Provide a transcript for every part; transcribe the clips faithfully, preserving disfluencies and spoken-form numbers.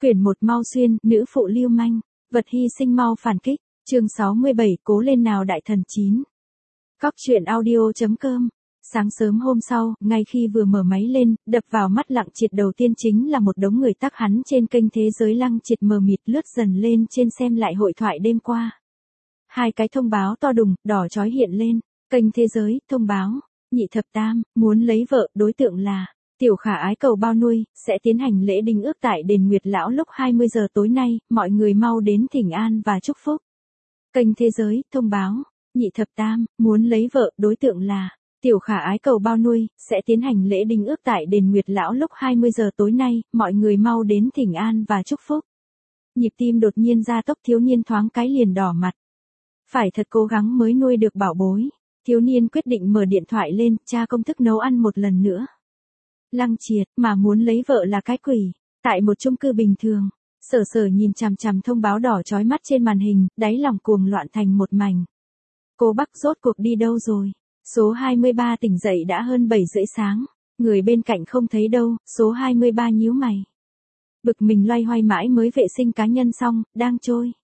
Quyển một Mau Xuyên, nữ phụ lưu manh, vật hy sinh mau phản kích, chương sáu mươi bảy, cố lên nào đại thần chín. Cóc truyện audio.com. Sáng sớm hôm sau, ngay khi vừa mở máy lên, đập vào mắt Lăng Triệt đầu tiên chính là một đống người tắc hắn trên kênh Thế Giới. Lăng Triệt mờ mịt lướt dần lên trên xem lại hội thoại đêm qua. Hai cái thông báo to đùng, đỏ chói hiện lên, kênh Thế Giới, thông báo, nhị thập tam, muốn lấy vợ, đối tượng là Tiểu Khả Ái cầu bao nuôi, sẽ tiến hành lễ đính ước tại đền Nguyệt Lão lúc hai mươi giờ tối nay, mọi người mau đến thỉnh an và chúc phúc. Kênh Thế Giới, thông báo, nhị thập tam, muốn lấy vợ, đối tượng là Tiểu Khả Ái cầu bao nuôi, sẽ tiến hành lễ đính ước tại đền Nguyệt Lão lúc hai mươi giờ tối nay, mọi người mau đến thỉnh an và chúc phúc. Nhịp tim đột nhiên gia tốc, thiếu niên thoáng cái liền đỏ mặt. Phải thật cố gắng mới nuôi được bảo bối. Thiếu niên quyết định mở điện thoại lên, tra công thức nấu ăn một lần nữa. Lăng Triệt, mà muốn lấy vợ là cái quỷ. Tại một chung cư bình thường, Sở Sở nhìn chằm chằm thông báo đỏ chói mắt trên màn hình, đáy lòng cuồng loạn thành một mảnh. Cô Bắc rốt cuộc đi đâu rồi? Số hai mươi ba tỉnh dậy đã hơn bảy rưỡi sáng, người bên cạnh không thấy đâu, số hai mươi ba nhíu mày. Bực mình loay hoay mãi mới vệ sinh cá nhân xong, đang trôi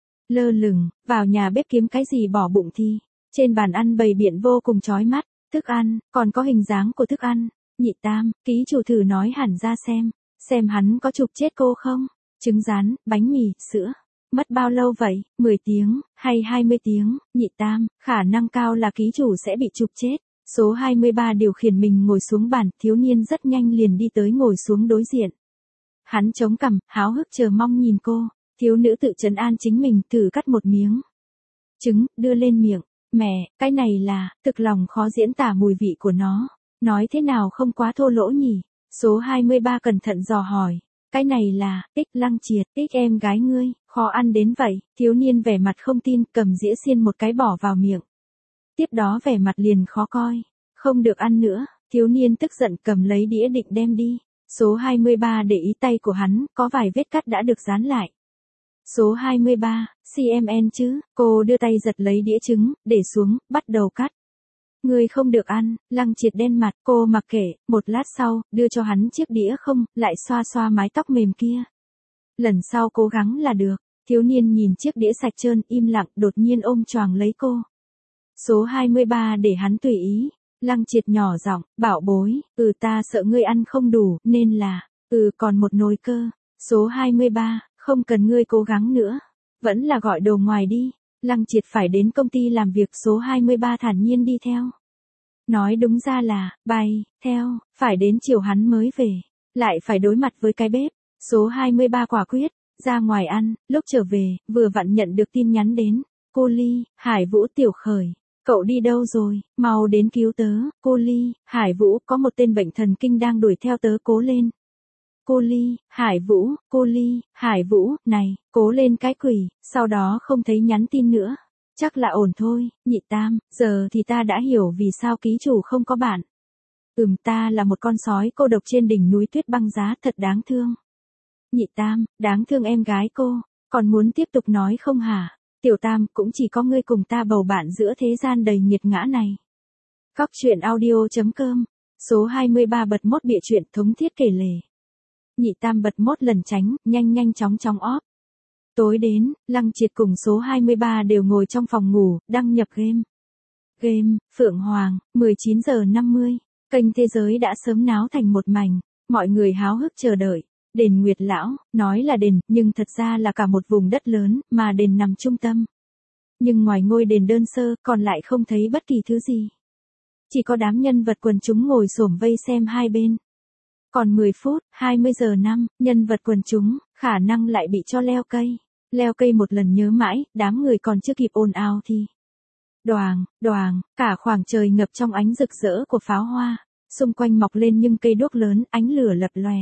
lơ lửng, vào nhà bếp kiếm cái gì bỏ bụng thì. Trên bàn ăn bày biện vô cùng chói mắt, thức ăn, còn có hình dáng của thức ăn. Nhị tam, ký chủ thử nói hẳn ra xem, xem hắn có chụp chết cô không? Trứng rán, bánh mì, sữa. Mất bao lâu vậy? mười tiếng, hay hai mươi tiếng? Nhị tam, khả năng cao là ký chủ sẽ bị chụp chết. Số hai mươi ba điều khiển mình ngồi xuống bàn, thiếu niên rất nhanh liền đi tới ngồi xuống đối diện. Hắn chống cằm, háo hức chờ mong nhìn cô, thiếu nữ tự trấn an chính mình, thử cắt một miếng trứng, đưa lên miệng. Mẹ, cái này là, thực lòng khó diễn tả mùi vị của nó. Nói thế nào không quá thô lỗ nhỉ? Số hai mươi ba cẩn thận dò hỏi. Cái này là, ích Lăng Triệt, ích em gái ngươi, khó ăn đến vậy. Thiếu niên vẻ mặt không tin, cầm dĩa xiên một cái bỏ vào miệng. Tiếp đó vẻ mặt liền khó coi. Không được ăn nữa, thiếu niên tức giận cầm lấy đĩa định đem đi. Số hai mươi ba để ý tay của hắn, có vài vết cắt đã được dán lại. Số hai mươi ba, xê em en chứ, cô đưa tay giật lấy đĩa trứng, để xuống, bắt đầu cắt. Ngươi không được ăn, Lăng Triệt đen mặt, cô mặc kệ, một lát sau, đưa cho hắn chiếc đĩa không, lại xoa xoa mái tóc mềm kia. Lần sau cố gắng là được, thiếu niên nhìn chiếc đĩa sạch trơn, im lặng, đột nhiên ôm choàng lấy cô. Số hai mươi ba để hắn tùy ý, Lăng Triệt nhỏ giọng, bảo bối, ừ ta sợ ngươi ăn không đủ, nên là, ừ còn một nồi cơ. Số hai mươi ba, không cần ngươi cố gắng nữa, vẫn là gọi đồ ngoài đi. Lăng Triệt phải đến công ty làm việc, số hai mươi ba thản nhiên đi theo. Nói đúng ra là, bay, theo, phải đến chiều hắn mới về, lại phải đối mặt với cái bếp. Số hai mươi ba quả quyết, ra ngoài ăn, lúc trở về, vừa vặn nhận được tin nhắn đến. Cô Ly, Hải Vũ Tiểu Khởi, cậu đi đâu rồi, mau đến cứu tớ. Cô Ly, Hải Vũ, có một tên bệnh thần kinh đang đuổi theo tớ, cố lên. Cô Ly, Hải Vũ, cô Ly, Hải Vũ, này, cố lên cái quỷ, sau đó không thấy nhắn tin nữa. Chắc là ổn thôi, nhị tam, giờ thì ta đã hiểu vì sao ký chủ không có bạn. Ừm, ta là một con sói cô độc trên đỉnh núi tuyết băng giá, thật đáng thương. Nhị tam, đáng thương em gái cô, còn muốn tiếp tục nói không hả? Tiểu tam, cũng chỉ có ngươi cùng ta bầu bạn giữa thế gian đầy nghiệt ngã này. Cóc truyện audio.com, số hai mươi ba bật mốt bịa chuyện thống thiết kể lể. Nhị tam bật mốt lần tránh, nhanh nhanh chóng chóng óp. Tối đến, Lăng Triệt cùng số hai mươi ba đều ngồi trong phòng ngủ, đăng nhập game. Game, Phượng Hoàng, mười chín giờ năm mươi, kênh Thế Giới đã sớm náo thành một mảnh, mọi người háo hức chờ đợi. Đền Nguyệt Lão, nói là đền, nhưng thật ra là cả một vùng đất lớn, mà đền nằm trung tâm. Nhưng ngoài ngôi đền đơn sơ, còn lại không thấy bất kỳ thứ gì. Chỉ có đám nhân vật quần chúng ngồi xổm vây xem hai bên. Còn mười phút, hai mươi giờ năm, nhân vật quần chúng, khả năng lại bị cho leo cây. Leo cây một lần nhớ mãi, đám người còn chưa kịp ồn ào thì. Đoàng, đoàng, cả khoảng trời ngập trong ánh rực rỡ của pháo hoa. Xung quanh mọc lên những cây đuốc lớn, ánh lửa lập lòe.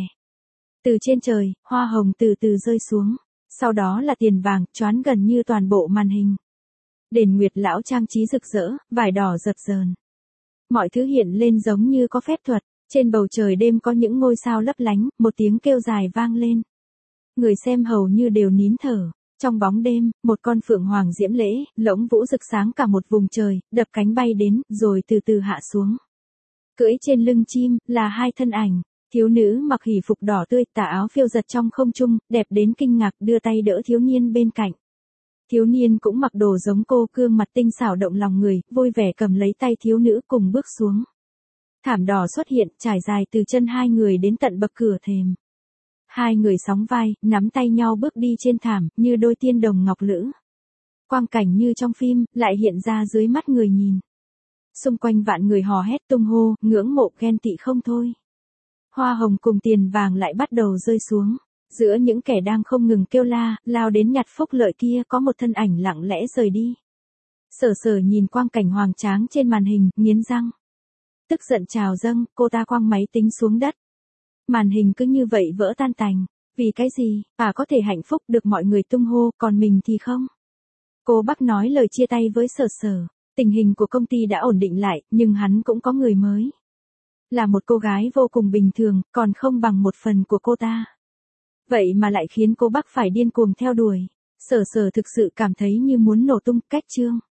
Từ trên trời, hoa hồng từ từ rơi xuống. Sau đó là tiền vàng, choán gần như toàn bộ màn hình. Đền Nguyệt Lão trang trí rực rỡ, vải đỏ rực rờn. Mọi thứ hiện lên giống như có phép thuật. Trên bầu trời đêm có những ngôi sao lấp lánh, một tiếng kêu dài vang lên. Người xem hầu như đều nín thở. Trong bóng đêm, một con phượng hoàng diễm lễ, lỗng vũ rực sáng cả một vùng trời, đập cánh bay đến, rồi từ từ hạ xuống. Cưỡi trên lưng chim, là hai thân ảnh. Thiếu nữ mặc hỉ phục đỏ tươi, tà áo phiêu giật trong không trung, đẹp đến kinh ngạc, đưa tay đỡ thiếu niên bên cạnh. Thiếu niên cũng mặc đồ giống cô, gương mặt tinh xảo động lòng người, vui vẻ cầm lấy tay thiếu nữ cùng bước xuống. Thảm đỏ xuất hiện, trải dài từ chân hai người đến tận bậc cửa thềm. Hai người sóng vai, nắm tay nhau bước đi trên thảm, như đôi tiên đồng ngọc lữ. Quang cảnh như trong phim, lại hiện ra dưới mắt người nhìn. Xung quanh vạn người hò hét tung hô, ngưỡng mộ ghen tị không thôi. Hoa hồng cùng tiền vàng lại bắt đầu rơi xuống. Giữa những kẻ đang không ngừng kêu la, lao đến nhặt phúc lợi kia có một thân ảnh lặng lẽ rời đi. Sở Sở nhìn quang cảnh hoành tráng trên màn hình, nghiến răng. Tức giận trào dâng, cô ta quăng máy tính xuống đất. Màn hình cứ như vậy vỡ tan tành. Vì cái gì, bà có thể hạnh phúc được mọi người tung hô, còn mình thì không. Cô Bắc nói lời chia tay với Sở Sở. Tình hình của công ty đã ổn định lại, nhưng hắn cũng có người mới. Là một cô gái vô cùng bình thường, còn không bằng một phần của cô ta. Vậy mà lại khiến cô Bắc phải điên cuồng theo đuổi. Sở Sở thực sự cảm thấy như muốn nổ tung. Cách chương